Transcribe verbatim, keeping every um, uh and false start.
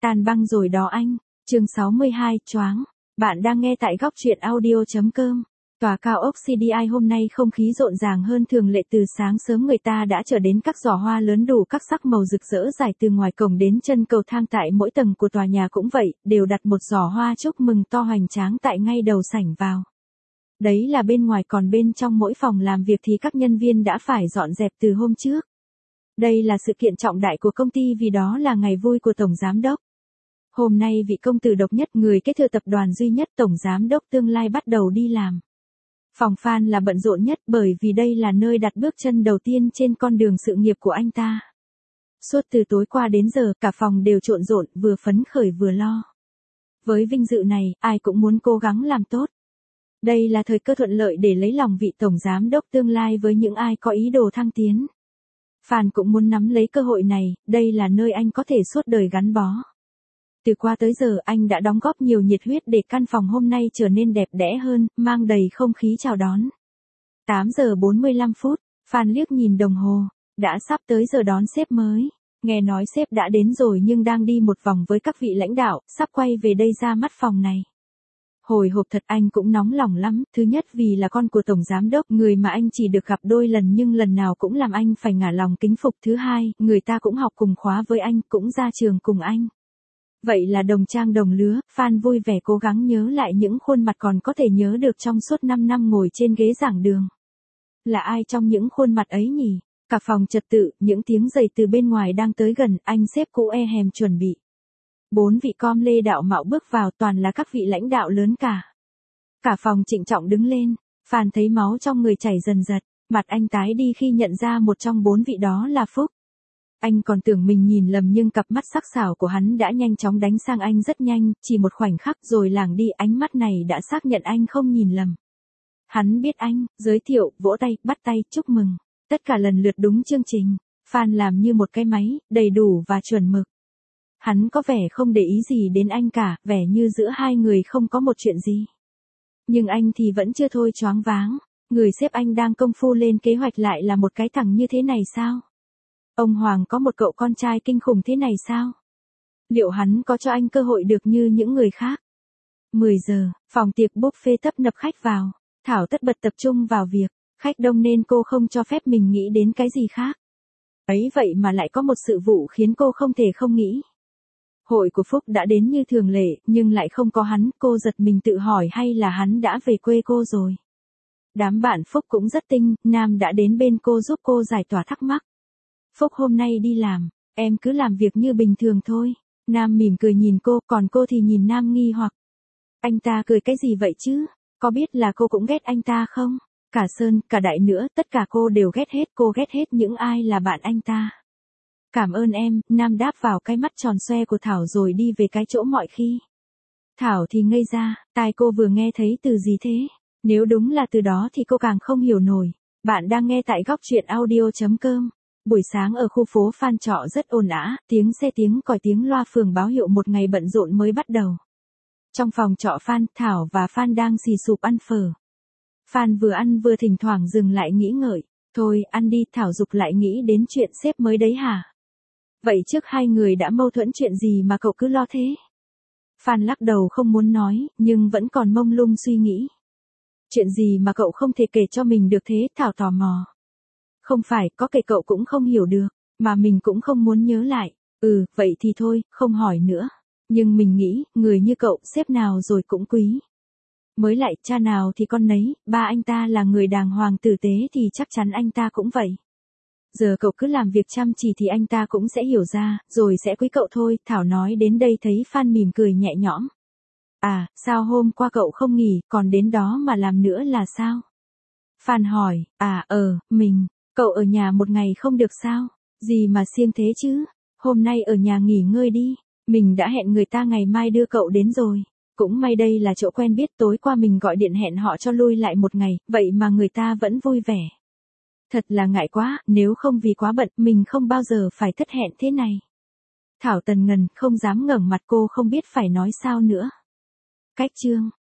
Tan băng rồi đó anh. Chương sáu mươi hai, choáng. Bạn đang nghe tại góc truyện audio.com. Tòa cao ốc xê đê i hôm nay không khí rộn ràng hơn thường lệ, từ sáng sớm người ta đã trở đến các giỏ hoa lớn đủ các sắc màu rực rỡ dài từ ngoài cổng đến chân cầu thang. Tại mỗi tầng của tòa nhà cũng vậy, đều đặt một giỏ hoa chúc mừng to hoành tráng tại ngay đầu sảnh vào. Đấy là bên ngoài, còn bên trong mỗi phòng làm việc thì các nhân viên đã phải dọn dẹp từ hôm trước. Đây là sự kiện trọng đại của công ty vì đó là ngày vui của tổng giám đốc. Hôm nay vị công tử độc nhất, người kế thừa tập đoàn duy nhất, tổng giám đốc tương lai bắt đầu đi làm. Phòng Phan là bận rộn nhất bởi vì đây là nơi đặt bước chân đầu tiên trên con đường sự nghiệp của anh ta. Suốt từ tối qua đến giờ, cả phòng đều trộn rộn, vừa phấn khởi vừa lo. Với vinh dự này, ai cũng muốn cố gắng làm tốt. Đây là thời cơ thuận lợi để lấy lòng vị tổng giám đốc tương lai với những ai có ý đồ thăng tiến. Phan cũng muốn nắm lấy cơ hội này, đây là nơi anh có thể suốt đời gắn bó. Từ qua tới giờ anh đã đóng góp nhiều nhiệt huyết để căn phòng hôm nay trở nên đẹp đẽ hơn, mang đầy không khí chào đón. tám giờ bốn mươi lăm phút, Phan liếc nhìn đồng hồ, đã sắp tới giờ đón sếp mới. Nghe nói sếp đã đến rồi nhưng đang đi một vòng với các vị lãnh đạo, sắp quay về đây ra mắt phòng này. Hồi hộp thật, anh cũng nóng lòng lắm, thứ nhất vì là con của tổng giám đốc, người mà anh chỉ được gặp đôi lần nhưng lần nào cũng làm anh phải ngả lòng kính phục. Thứ hai, người ta cũng học cùng khóa với anh, cũng ra trường cùng anh. Vậy là đồng trang đồng lứa. Phan vui vẻ cố gắng nhớ lại những khuôn mặt còn có thể nhớ được trong suốt năm năm ngồi trên ghế giảng đường. Là ai trong những khuôn mặt ấy nhỉ? Cả phòng trật tự, những tiếng giày từ bên ngoài đang tới gần, anh sếp cũ e hèm chuẩn bị. Bốn vị com lê đạo mạo bước vào, toàn là các vị lãnh đạo lớn cả. Cả phòng trịnh trọng đứng lên, Phan thấy máu trong người chảy dần dật, mặt anh tái đi khi nhận ra một trong bốn vị đó là Phúc. Anh còn tưởng mình nhìn lầm nhưng cặp mắt sắc sảo của hắn đã nhanh chóng đánh sang anh rất nhanh, chỉ một khoảnh khắc rồi lảng đi, ánh mắt này đã xác nhận anh không nhìn lầm. Hắn biết anh, giới thiệu, vỗ tay, bắt tay, chúc mừng. Tất cả lần lượt đúng chương trình, Phan làm như một cái máy, đầy đủ và chuẩn mực. Hắn có vẻ không để ý gì đến anh cả, vẻ như giữa hai người không có một chuyện gì. Nhưng anh thì vẫn chưa thôi choáng váng, người sếp anh đang công phu lên kế hoạch lại là một cái thằng như thế này sao? Ông Hoàng có một cậu con trai kinh khủng thế này sao? Liệu hắn có cho anh cơ hội được như những người khác? mười giờ, phòng tiệc buffet tấp nập khách vào, Thảo tất bật tập trung vào việc, khách đông nên cô không cho phép mình nghĩ đến cái gì khác. Ấy vậy mà lại có một sự vụ khiến cô không thể không nghĩ. Hội của Phúc đã đến như thường lệ, nhưng lại không có hắn, cô giật mình tự hỏi hay là hắn đã về quê cô rồi. Đám bạn Phúc cũng rất tinh, Nam đã đến bên cô giúp cô giải tỏa thắc mắc. Phúc hôm nay đi làm, em cứ làm việc như bình thường thôi. Nam mỉm cười nhìn cô, còn cô thì nhìn Nam nghi hoặc. Anh ta cười cái gì vậy chứ? Có biết là cô cũng ghét anh ta không? Cả Sơn, cả Đại nữa, tất cả cô đều ghét hết, cô ghét hết những ai là bạn anh ta. Cảm ơn em, Nam đáp vào cái mắt tròn xoe của Thảo rồi đi về cái chỗ mọi khi. Thảo thì ngây ra, tai cô vừa nghe thấy từ gì thế? Nếu đúng là từ đó thì cô càng không hiểu nổi. Bạn đang nghe tại góc truyện audio.com. Buổi sáng ở khu phố Phan trọ rất ồn ào, tiếng xe tiếng còi tiếng loa phường báo hiệu một ngày bận rộn mới bắt đầu. Trong phòng trọ Phan, Thảo và Phan đang xì sụp ăn phở. Phan vừa ăn vừa thỉnh thoảng dừng lại nghĩ ngợi. Thôi, ăn đi, Thảo giục lại, nghĩ đến chuyện sếp mới đấy hả? Vậy trước hai người đã mâu thuẫn chuyện gì mà cậu cứ lo thế? Phan lắc đầu không muốn nói, nhưng vẫn còn mông lung suy nghĩ. Chuyện gì mà cậu không thể kể cho mình được thế? Thảo tò mò. Không phải, có kể cậu cũng không hiểu được, mà mình cũng không muốn nhớ lại. Ừ, vậy thì thôi, không hỏi nữa. Nhưng mình nghĩ, người như cậu, sếp nào rồi cũng quý. Mới lại, cha nào thì con nấy, ba anh ta là người đàng hoàng tử tế thì chắc chắn anh ta cũng vậy. Giờ cậu cứ làm việc chăm chỉ thì anh ta cũng sẽ hiểu ra, rồi sẽ quý cậu thôi. Thảo nói đến đây thấy Phan mỉm cười nhẹ nhõm. À, sao hôm qua cậu không nghỉ, còn đến đó mà làm nữa là sao? Phan hỏi, à, ờ, mình, cậu ở nhà một ngày không được sao? Gì mà siêng thế chứ? Hôm nay ở nhà nghỉ ngơi đi, mình đã hẹn người ta ngày mai đưa cậu đến rồi. Cũng may đây là chỗ quen biết, tối qua mình gọi điện hẹn họ cho lui lại một ngày, vậy mà người ta vẫn vui vẻ. Thật là ngại quá, nếu không vì quá bận, mình không bao giờ phải thất hẹn thế này. Thảo tần ngần, không dám ngẩng mặt, cô không biết phải nói sao nữa. Cách chương.